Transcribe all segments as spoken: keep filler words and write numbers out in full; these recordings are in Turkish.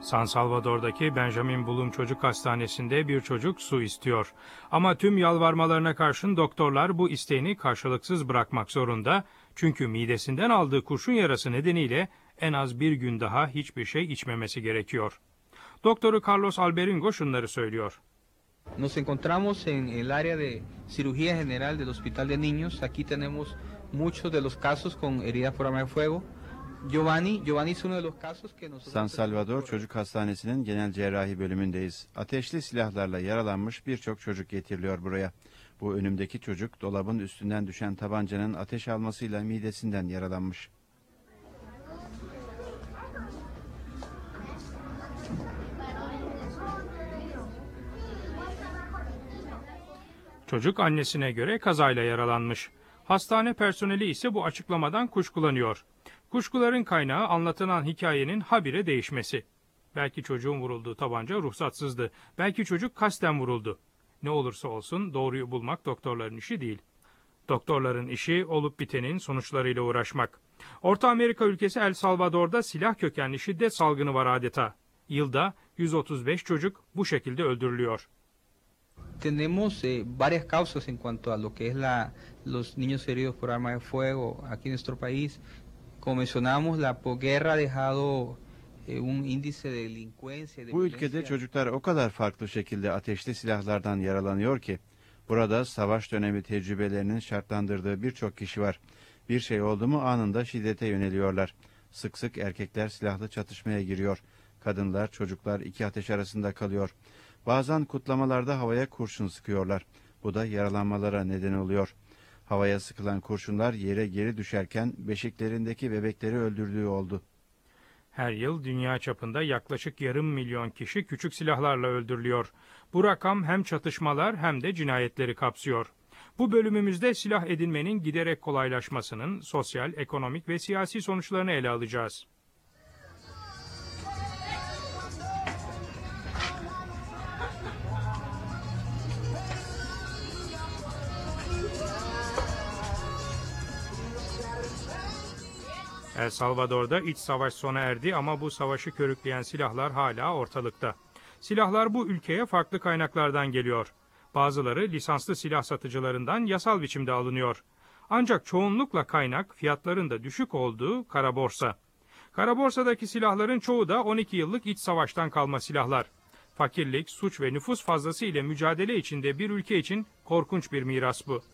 San Salvador'daki Benjamin Bloom Çocuk Hastanesi'nde bir çocuk su istiyor. Ama tüm yalvarmalarına karşın doktorlar bu isteğini karşılıksız bırakmak zorunda. Çünkü midesinden aldığı kurşun yarası nedeniyle en az bir gün daha hiçbir şey içmemesi gerekiyor. Doktoru Carlos Alberingo şunları söylüyor. Nos encontramos en el área de cirugía general del Hospital de Niños. Aquí tenemos muchos de los casos con heridas por arma de fuego. Giovanni, Giovanni es uno de los casos que nosotros... San Salvador Çocuk Hastanesi'nin genel cerrahi bölümündeyiz. Ateşli silahlarla yaralanmış birçok çocuk getiriliyor buraya. Bu önümdeki çocuk dolabın üstünden düşen tabancanın ateş almasıyla midesinden yaralanmış. Çocuk annesine göre kazayla yaralanmış. Hastane personeli ise bu açıklamadan kuşkulanıyor. Kuşkuların kaynağı anlatılan hikayenin habire değişmesi. Belki çocuğun vurulduğu tabanca ruhsatsızdı. Belki çocuk kasten vuruldu. Ne olursa olsun doğruyu bulmak doktorların işi değil. Doktorların işi olup bitenin sonuçlarıyla uğraşmak. Orta Amerika ülkesi El Salvador'da silah kökenli şiddet salgını var adeta. Yılda yüz otuz beş çocuk bu şekilde öldürülüyor. Tenemos eh, varias causas en cuanto a lo que es la, los niños heridos por arma de fuego aquí en nuestro país. Como mencionamos, la posguerra ha dejado eh, un índice de delincuencia. De Bu ülkede çocuklar o kadar farklı şekilde ateşli silahlardan yaralanıyor ki, burada savaş dönemi tecrübelerinin şartlandırdığı birçok kişi var. Bir şey oldu mu anında şiddete yöneliyorlar. Sık sık erkekler silahlı çatışmaya giriyor. Kadınlar, çocuklar iki ateş arasında kalıyor. Bazen kutlamalarda havaya kurşun sıkıyorlar. Bu da yaralanmalara neden oluyor. Havaya sıkılan kurşunlar yere geri düşerken beşiklerindeki bebekleri öldürdüğü oldu. Her yıl dünya çapında yaklaşık yarım milyon kişi küçük silahlarla öldürülüyor. Bu rakam hem çatışmalar hem de cinayetleri kapsıyor. Bu bölümümüzde silah edinmenin giderek kolaylaşmasının sosyal, ekonomik ve siyasi sonuçlarını ele alacağız. El Salvador'da iç savaş sona erdi ama bu savaşı körükleyen silahlar hala ortalıkta. Silahlar bu ülkeye farklı kaynaklardan geliyor. Bazıları lisanslı silah satıcılarından yasal biçimde alınıyor. Ancak çoğunlukla kaynak fiyatların da düşük olduğu kara borsa. Kara borsadaki silahların çoğu da on iki yıllık iç savaştan kalma silahlar. Fakirlik, suç ve nüfus fazlası ile mücadele içinde bir ülke için korkunç bir miras bu.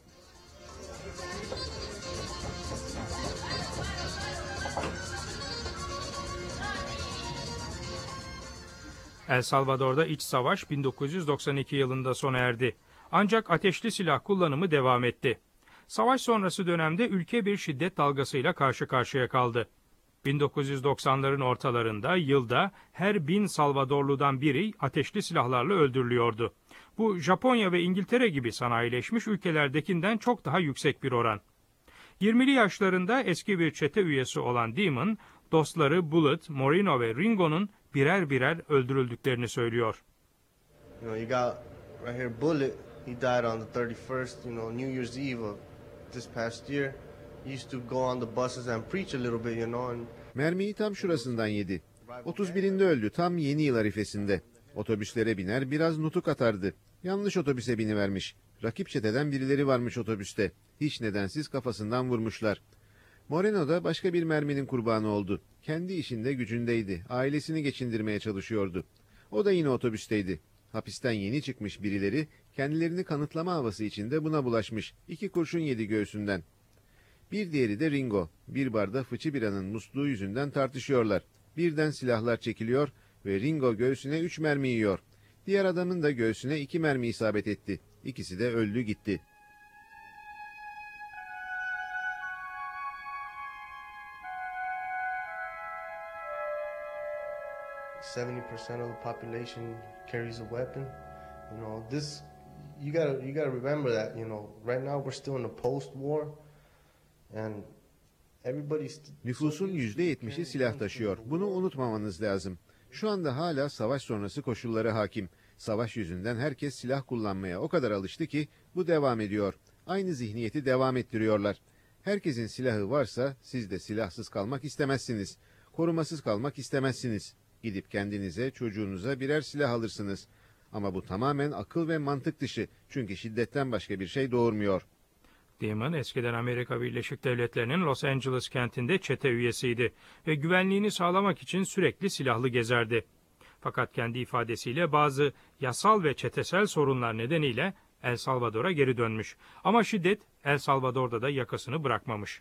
El Salvador'da iç savaş bin dokuz yüz doksan iki yılında sona erdi. Ancak ateşli silah kullanımı devam etti. Savaş sonrası dönemde ülke bir şiddet dalgasıyla karşı karşıya kaldı. bin dokuz yüz doksanların ortalarında yılda her bin Salvadorlu'dan biri ateşli silahlarla öldürülüyordu. Bu Japonya ve İngiltere gibi sanayileşmiş ülkelerdekinden çok daha yüksek bir oran. yirmili yaşlarında eski bir çete üyesi olan Demon, dostları Bullet, Moreno ve Ringo'nun birer birer öldürüldüklerini söylüyor. You know, you got right here Bullet. He died on the thirty-first, you know, New Year's Eve of this past year. He used to go on the buses and preach a little bit, you know. And mermiyi tam şurasından yedi. otuz birinde öldü, tam yeni yıl arifesinde. Otobüslere biner, biraz nutuk atardı. Yanlış otobüse binivermiş. Rakip çeteden birileri varmış otobüste. Hiç nedensiz kafasından vurmuşlar. Moreno da başka bir merminin kurbanı oldu. Kendi işinde gücündeydi. Ailesini geçindirmeye çalışıyordu. O da yine otobüsteydi. Hapisten yeni çıkmış birileri kendilerini kanıtlama havası içinde buna bulaşmış. İki kurşun yedi göğsünden. Bir diğeri de Ringo. Bir barda fıçı biranın musluğu yüzünden tartışıyorlar. Birden silahlar çekiliyor ve Ringo göğsüne üç mermi yiyor. Diğer adamın da göğsüne iki mermi isabet etti. İkisi de öldü gitti. seventy percent of the population carries a weapon. You know, this you gotta you gotta remember that, you know, right now we're still in the post-war and everybody's... Nüfusun yüzde yetmişi silah taşıyor. Bunu unutmamanız lazım. Şu anda hala savaş sonrası koşulları hakim. Savaş yüzünden herkes silah kullanmaya o kadar alıştı ki bu devam ediyor. Aynı zihniyeti devam ettiriyorlar. Herkesin silahı varsa siz de silahsız kalmak istemezsiniz. Korumasız kalmak istemezsiniz. Gidip kendinize, çocuğunuza birer silah alırsınız. Ama bu tamamen akıl ve mantık dışı. Çünkü şiddetten başka bir şey doğurmuyor. Damon eskiden Amerika Birleşik Devletleri'nin Los Angeles kentinde çete üyesiydi ve güvenliğini sağlamak için sürekli silahlı gezerdi. Fakat kendi ifadesiyle bazı yasal ve çetesel sorunlar nedeniyle El Salvador'a geri dönmüş. Ama şiddet El Salvador'da da yakasını bırakmamış.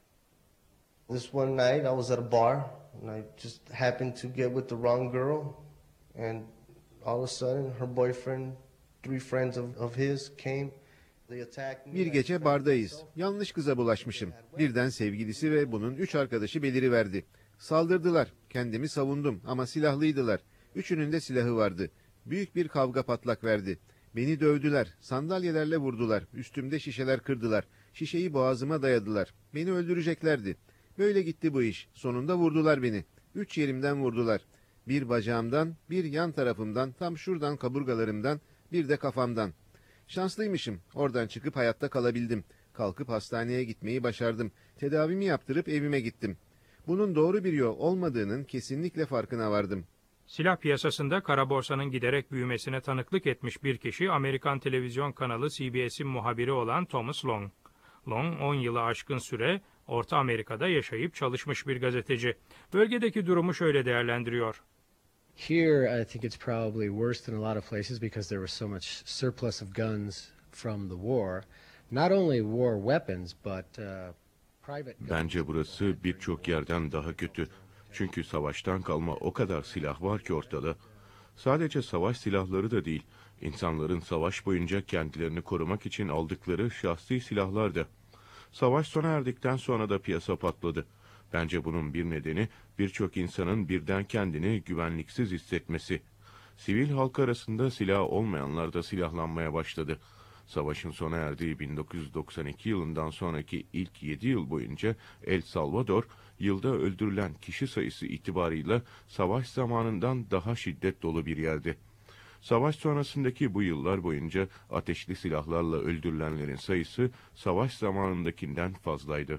This one night I was at a bar and I just happened to get with the wrong girl and all of a sudden her boyfriend, three friends of, of his came. They attacked me. Bir gece bardayız. Yanlış kıza bulaşmışım. Birden sevgilisi ve bunun üç arkadaşı beliriverdi. Saldırdılar. Kendimi savundum ama silahlıydılar. Üçünün de silahı vardı. Büyük bir kavga patlak verdi. Beni dövdüler. Sandalyelerle vurdular. Üstümde şişeler kırdılar. Şişeyi boğazıma dayadılar. Beni öldüreceklerdi. Böyle gitti bu iş. Sonunda vurdular beni. Üç yerimden vurdular. Bir bacağımdan, bir yan tarafımdan, tam şuradan kaburgalarımdan, bir de kafamdan. Şanslıymışım. Oradan çıkıp hayatta kalabildim. Kalkıp hastaneye gitmeyi başardım. Tedavimi yaptırıp evime gittim. Bunun doğru bir yol olmadığının kesinlikle farkına vardım. Silah piyasasında kara borsanın giderek büyümesine tanıklık etmiş bir kişi Amerikan televizyon kanalı C B S'in muhabiri olan Thomas Long. Long on yılı aşkın süre Orta Amerika'da yaşayıp çalışmış bir gazeteci. Bölgedeki durumu şöyle değerlendiriyor. Here, I think it's probably worse than a lot of places because there was so much surplus of guns from the war. Not only war weapons, but uh, private guns. Bence burası birçok yerden daha kötü. Çünkü savaştan kalma o kadar silah var ki ortada. Sadece savaş silahları da değil, insanların savaş boyunca kendilerini korumak için aldıkları şahsi silahlar da. Savaş sona erdikten sonra da piyasa patladı. Bence bunun bir nedeni birçok insanın birden kendini güvenliksiz hissetmesi. Sivil halk arasında silah olmayanlar da silahlanmaya başladı. Savaşın sona erdiği bin dokuz yüz doksan iki yılından sonraki ilk yedi yıl boyunca El Salvador, yılda öldürülen kişi sayısı itibarıyla savaş zamanından daha şiddet dolu bir yerdi. Savaş sonrasındaki bu yıllar boyunca ateşli silahlarla öldürülenlerin sayısı savaş zamanındakinden fazlaydı.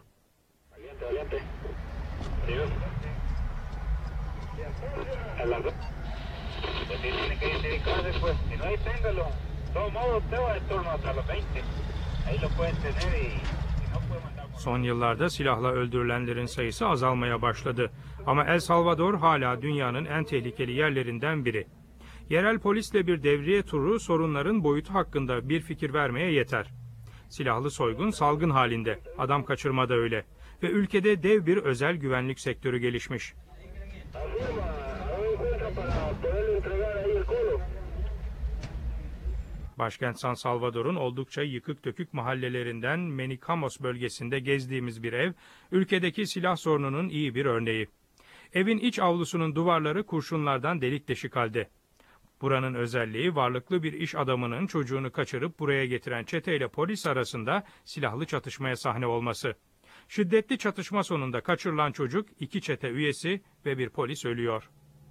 Son yıllarda silahla öldürülenlerin sayısı azalmaya başladı. Ama El Salvador hala dünyanın en tehlikeli yerlerinden biri. Yerel polisle bir devriye turu sorunların boyutu hakkında bir fikir vermeye yeter. Silahlı soygun salgın halinde, adam kaçırma da öyle. Ve ülkede dev bir özel güvenlik sektörü gelişmiş. Başkent San Salvador'un oldukça yıkık dökük mahallelerinden Menicamos bölgesinde gezdiğimiz bir ev, ülkedeki silah sorununun iyi bir örneği. Evin iç avlusunun duvarları kurşunlardan delik deşik halde. Buranın özelliği varlıklı bir iş adamının çocuğunu kaçırıp buraya getiren çeteyle polis arasında silahlı çatışmaya sahne olması. Şiddetli çatışma sonunda kaçırılan çocuk, iki çete üyesi ve bir polis ölüyor.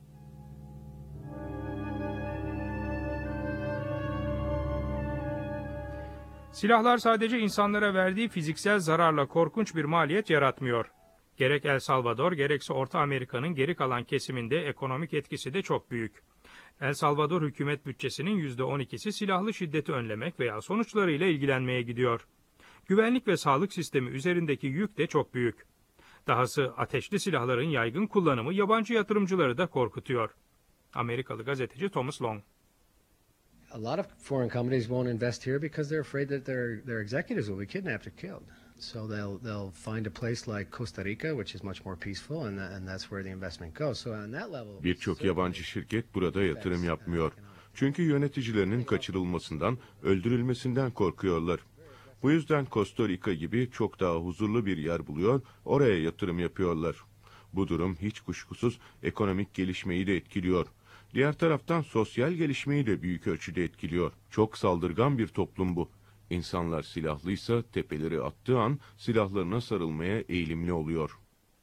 Silahlar sadece insanlara verdiği fiziksel zararla korkunç bir maliyet yaratmıyor. Gerek El Salvador gerekse Orta Amerika'nın geri kalan kesiminde ekonomik etkisi de çok büyük. El Salvador hükümet bütçesinin yüzde on ikisi silahlı şiddeti önlemek veya sonuçlarıyla ilgilenmeye gidiyor. Güvenlik ve sağlık sistemi üzerindeki yük de çok büyük. Dahası ateşli silahların yaygın kullanımı yabancı yatırımcıları da korkutuyor. Amerikalı gazeteci Thomas Long. A lot of foreign companies won't invest here because they're afraid that their their executives will be kidnapped or killed. So they'll they'll find a place like Costa Rica, which is much more peaceful, and that, and that's where the investment goes. So on that level, birçok yabancı şirket burada yatırım yapmıyor. Çünkü yöneticilerinin kaçırılmasından, öldürülmesinden korkuyorlar. Bu yüzden Costa Rica gibi çok daha huzurlu bir yer buluyor, oraya yatırım yapıyorlar. Bu durum hiç kuşkusuz ekonomik gelişmeyi de etkiliyor. Diğer taraftan sosyal gelişmeyi de büyük ölçüde etkiliyor. Çok saldırgan bir toplum bu. İnsanlar silahlıysa tepeleri attığı an silahlarına sarılmaya eğilimli oluyor.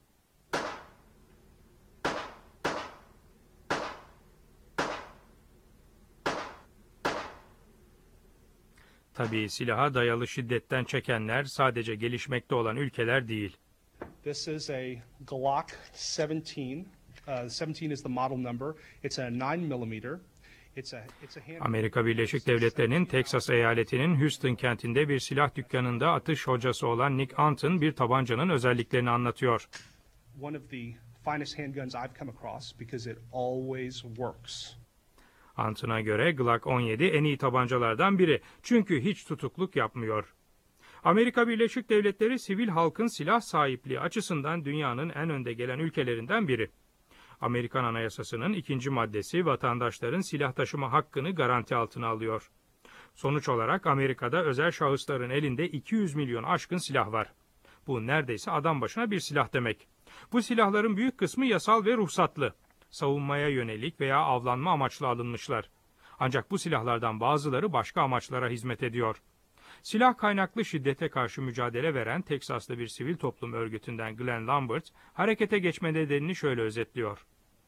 Tabii silaha dayalı şiddetten çekenler sadece gelişmekte olan ülkeler değil. This is a Glock seventeen. Uh, seventeen is the model number. It's a nine millimeter. Amerika Birleşik Devletleri'nin Teksas eyaletinin Houston kentinde bir silah dükkanında atış hocası olan Nick Anton bir tabancanın özelliklerini anlatıyor. One of the finest handguns I've come across because it always works. Anton'a göre Glock on yedi en iyi tabancalardan biri çünkü hiç tutukluk yapmıyor. Amerika Birleşik Devletleri sivil halkın silah sahipliği açısından dünyanın en önde gelen ülkelerinden biri. Amerikan Anayasası'nın ikinci maddesi vatandaşların silah taşıma hakkını garanti altına alıyor. Sonuç olarak Amerika'da özel şahısların elinde iki yüz milyon aşkın silah var. Bu neredeyse adam başına bir silah demek. Bu silahların büyük kısmı yasal ve ruhsatlı. Savunmaya yönelik veya avlanma amaçlı alınmışlar. Ancak bu silahlardan bazıları başka amaçlara hizmet ediyor. Silah kaynaklı şiddete karşı mücadele veren Teksaslı bir sivil toplum örgütünden Glenn Lambert, harekete geçme nedenini şöyle özetliyor.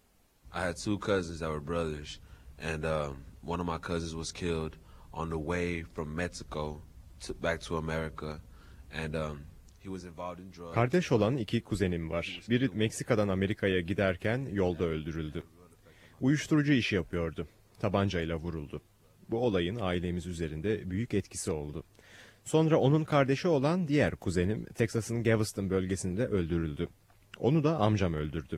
I had two cousins that were brothers, and um, one of my cousins was killed on the way from Mexico to, back to America, and um, he was involved in drugs. Kardeş olan iki kuzenim var. Biri Meksika'dan Amerika'ya giderken yolda öldürüldü. Uyuşturucu işi yapıyordu. Tabancayla vuruldu. Bu olayın ailemiz üzerinde büyük etkisi oldu. Sonra onun kardeşi olan diğer kuzenim Teksas'ın Galveston bölgesinde öldürüldü. Onu da amcam öldürdü.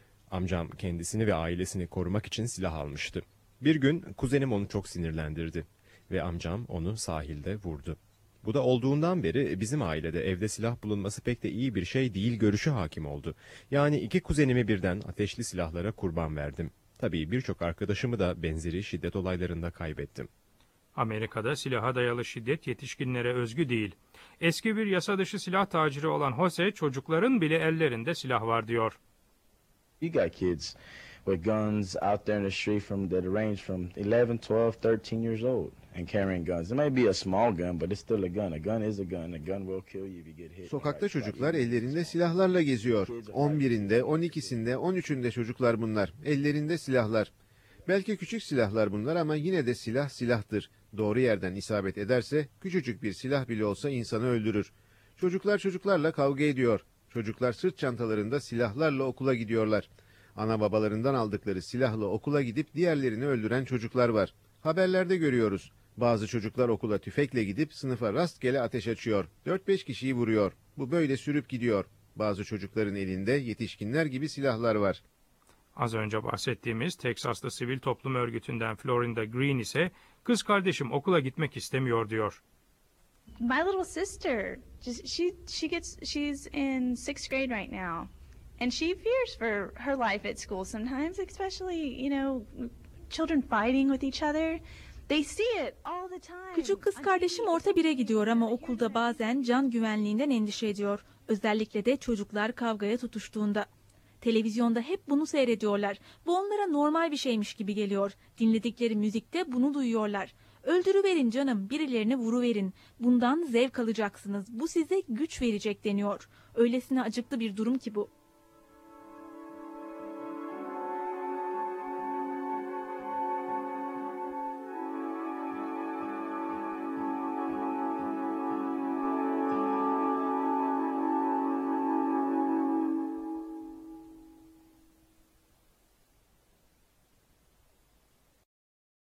Amcam kendisini ve ailesini korumak için silah almıştı. Bir gün kuzenim onu çok sinirlendirdi ve amcam onu sahilde vurdu. Bu da olduğundan beri bizim ailede evde silah bulunması pek de iyi bir şey değil görüşü hakim oldu. Yani iki kuzenimi birden ateşli silahlara kurban verdim. Tabii birçok arkadaşımı da benzeri şiddet olaylarında kaybettim. Amerika'da silaha dayalı şiddet yetişkinlere özgü değil. Eski bir yasa dışı silah taciri olan Jose, çocukların bile ellerinde silah var diyor. You got kids with guns out there in the street from that range from eleven, twelve, thirteen years old and carrying guns. It may be a small gun, but it's still a gun. A gun is a gun. A gun will kill you if you get hit. Sokakta çocuklar ellerinde silahlarla geziyor. on birinde, on ikisinde, on üçünde çocuklar bunlar. Ellerinde silahlar. Belki küçük silahlar bunlar ama yine de silah silahtır. Doğru yerden isabet ederse küçücük bir silah bile olsa insanı öldürür. Çocuklar çocuklarla kavga ediyor. Çocuklar sırt çantalarında silahlarla okula gidiyorlar. Ana babalarından aldıkları silahla okula gidip diğerlerini öldüren çocuklar var. Haberlerde görüyoruz. Bazı çocuklar okula tüfekle gidip sınıfa rastgele ateş açıyor. dört beş kişiyi vuruyor. Bu böyle sürüp gidiyor. Bazı çocukların elinde yetişkinler gibi silahlar var. Az önce bahsettiğimiz Teksaslı sivil toplum örgütünden Florinda Green ise kız kardeşim okula gitmek istemiyor diyor. My little sister, just she she gets she's in sixth grade right now, and she fears for her life at school sometimes, especially you know children fighting with each other. They see it all the time. Küçük kız kardeşim orta bire gidiyor ama okulda bazen can güvenliğinden endişe ediyor. Özellikle de çocuklar kavgaya tutuştuğunda. Televizyonda hep bunu seyrediyorlar. Bu onlara normal bir şeymiş gibi geliyor. Dinledikleri müzikte bunu duyuyorlar. Öldürüverin canım, birilerini vuruverin. Bundan zevk alacaksınız. Bu size güç verecek deniyor. Öylesine acıklı bir durum ki bu.